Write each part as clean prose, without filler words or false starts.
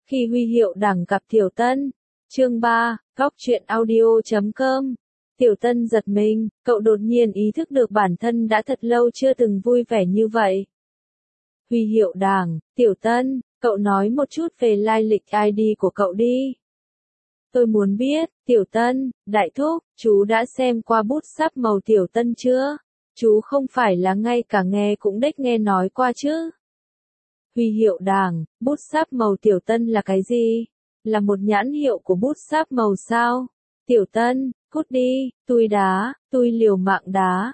Khi Huy Hiệu Đằng gặp Tiểu Tân. Chương 3, Góc truyện audio.com. Tiểu Tân giật mình, cậu đột nhiên ý thức được bản thân đã thật lâu chưa từng vui vẻ như vậy. Huy Hiệu Đằng, Tiểu Tân, cậu nói một chút về lai lịch ID của cậu đi. Tôi muốn biết, Tiểu Tân, đại thúc, chú đã xem qua bút sáp màu Tiểu Tân chưa? Chú không phải là ngay cả nghe cũng đếch nghe nói qua chứ? Huy Hiệu Đằng, bút sáp màu Tiểu Tân là cái gì? Là một nhãn hiệu của bút sáp màu sao? Tiểu Tân, cút đi, tui liều mạng đá,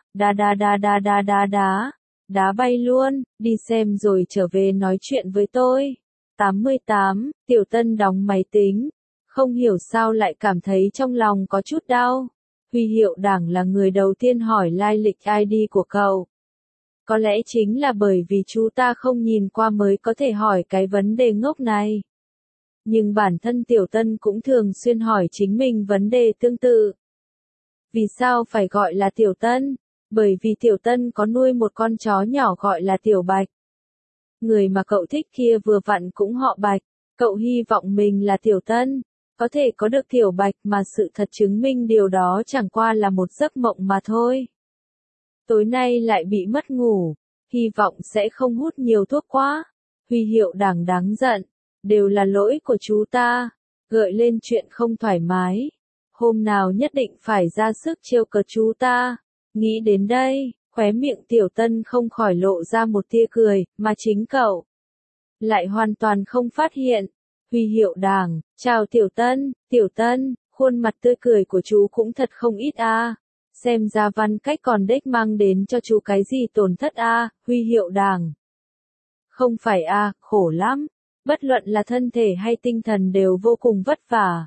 đá bay luôn, đi xem rồi trở về nói chuyện với tôi. 88, Tiểu Tân đóng máy tính, không hiểu sao lại cảm thấy trong lòng có chút đau. Huy Hiệu Đằng là người đầu tiên hỏi lai lịch ID của cậu. Có lẽ chính là bởi vì chú ta không nhìn qua mới có thể hỏi cái vấn đề ngốc này. Nhưng bản thân Tiểu Tân cũng thường xuyên hỏi chính mình vấn đề tương tự. Vì sao phải gọi là Tiểu Tân? Bởi vì Tiểu Tân có nuôi một con chó nhỏ gọi là Tiểu Bạch. Người mà cậu thích kia vừa vặn cũng họ Bạch, cậu hy vọng mình là Tiểu Tân, có thể có được Tiểu Bạch mà sự thật chứng minh điều đó chẳng qua là một giấc mộng mà thôi. Tối nay lại bị mất ngủ, hy vọng sẽ không hút nhiều thuốc quá. Huy Hiệu Đằng đáng giận, đều là lỗi của chú ta, gợi lên chuyện không thoải mái. Hôm nào nhất định phải ra sức trêu cợt chú ta. Nghĩ đến đây, khóe miệng Tiểu Tân không khỏi lộ ra một tia cười, mà chính cậu lại hoàn toàn không phát hiện. Huy Hiệu Đằng, chào Tiểu Tân, khuôn mặt tươi cười của chú cũng thật không ít a. Xem ra Văn Cách còn đếch mang đến cho chú cái gì tổn thất a. Huy Hiệu Đằng. Không phải a, khổ lắm. Bất luận là thân thể hay tinh thần đều vô cùng vất vả.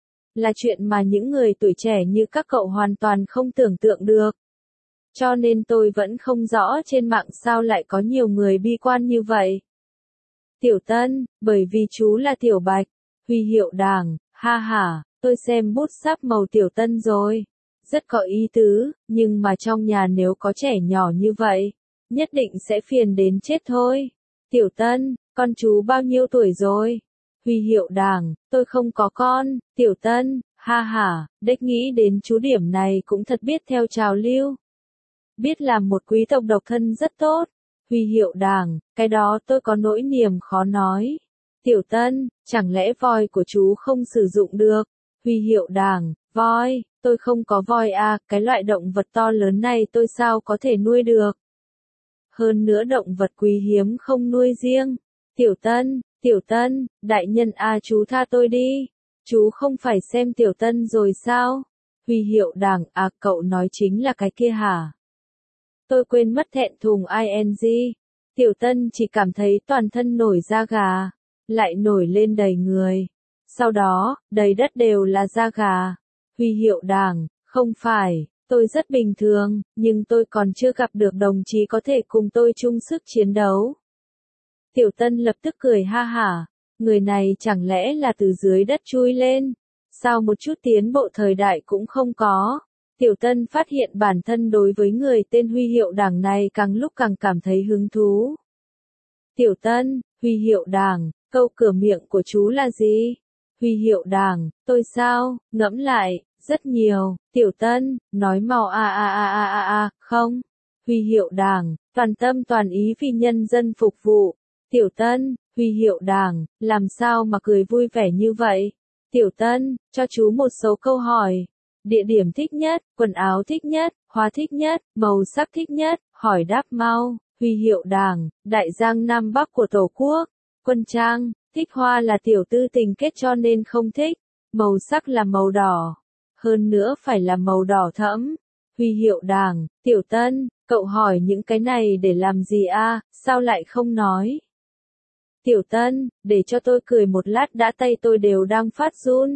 Là chuyện mà những người tuổi trẻ như các cậu hoàn toàn không tưởng tượng được. Cho nên tôi vẫn không rõ trên mạng sao lại có nhiều người bi quan như vậy. Tiểu Tân, bởi vì chú là Tiểu Bạch. Huy Hiệu Đằng, ha ha, tôi xem bút sáp màu Tiểu Tân rồi. Rất có ý tứ, nhưng mà trong nhà nếu có trẻ nhỏ như vậy, nhất định sẽ phiền đến chết thôi. Tiểu Tân, con chú bao nhiêu tuổi rồi? Huy Hiệu Đằng, tôi không có con. Tiểu Tân, ha ha, đếch nghĩ đến chú điểm này cũng thật biết theo trào lưu. Biết làm một quý tộc độc thân rất tốt. Huy Hiệu Đằng, cái đó tôi có nỗi niềm khó nói. Tiểu Tân, chẳng lẽ voi của chú không sử dụng được? Huy Hiệu Đằng, voi, tôi không có voi à, cái loại động vật to lớn này tôi sao có thể nuôi được? Hơn nữa động vật quý hiếm không nuôi riêng. Tiểu Tân, đại nhân à, chú tha tôi đi. Chú không phải xem Tiểu Tân rồi sao? Huy Hiệu Đằng, à cậu nói chính là cái kia hả? Tôi quên mất thẹn thùng ing. Tiểu Tân chỉ cảm thấy toàn thân nổi da gà, lại nổi lên đầy người. Sau đó, đầy đất đều là da gà. Huy Hiệu Đằng, không phải, tôi rất bình thường, nhưng tôi còn chưa gặp được đồng chí có thể cùng tôi chung sức chiến đấu. Tiểu Tân lập tức cười ha hả, người này chẳng lẽ là từ dưới đất chui lên? Sao một chút tiến bộ thời đại cũng không có? Tiểu Tân phát hiện bản thân đối với người tên Huy Hiệu Đằng này càng lúc càng cảm thấy hứng thú. Tiểu Tân, Huy Hiệu Đằng, câu cửa miệng của chú là gì? Huy Hiệu Đằng, tôi sao, ngẫm lại, rất nhiều. Tiểu Tân, nói mau không. Huy Hiệu Đằng, toàn tâm toàn ý vì nhân dân phục vụ. Tiểu Tân, Huy Hiệu Đằng, làm sao mà cười vui vẻ như vậy? Tiểu Tân, cho chú một số câu hỏi. Địa điểm thích nhất, quần áo thích nhất, hoa thích nhất, màu sắc thích nhất, hỏi đáp mau. Huy Hiệu Đằng, đại giang Nam Bắc của Tổ quốc. Quân trang, thích hoa là tiểu tư tình kết cho nên không thích. Màu sắc là màu đỏ. Hơn nữa phải là màu đỏ thẫm. Huy Hiệu Đằng, Tiểu Tân, cậu hỏi những cái này để làm gì a? Sao lại không nói? Tiểu Tân, để cho tôi cười một lát đã, tay tôi đều đang phát run.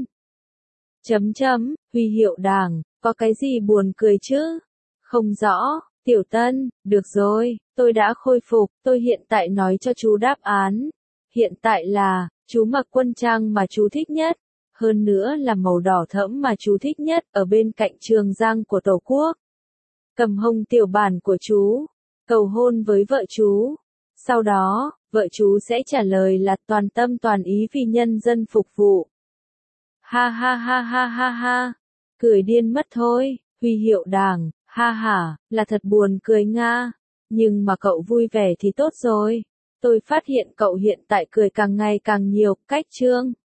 Huy Hiệu Đằng, có cái gì buồn cười chứ? Không rõ. Tiểu Tân, được rồi, tôi đã khôi phục, tôi hiện tại nói cho chú đáp án. Hiện tại là, chú mặc quân trang mà chú thích nhất, hơn nữa là màu đỏ thẫm mà chú thích nhất, ở bên cạnh trường giang của Tổ quốc. Cầm hông tiểu bản của chú, cầu hôn với vợ chú. Sau đó, vợ chú sẽ trả lời là toàn tâm toàn ý vì nhân dân phục vụ. Ha ha ha ha ha ha, cười điên mất thôi, huy hiệu Đảng, ha ha, là thật buồn cười nga. Nhưng mà cậu vui vẻ thì tốt rồi. Tôi phát hiện cậu hiện tại cười càng ngày càng nhiều, cách chương.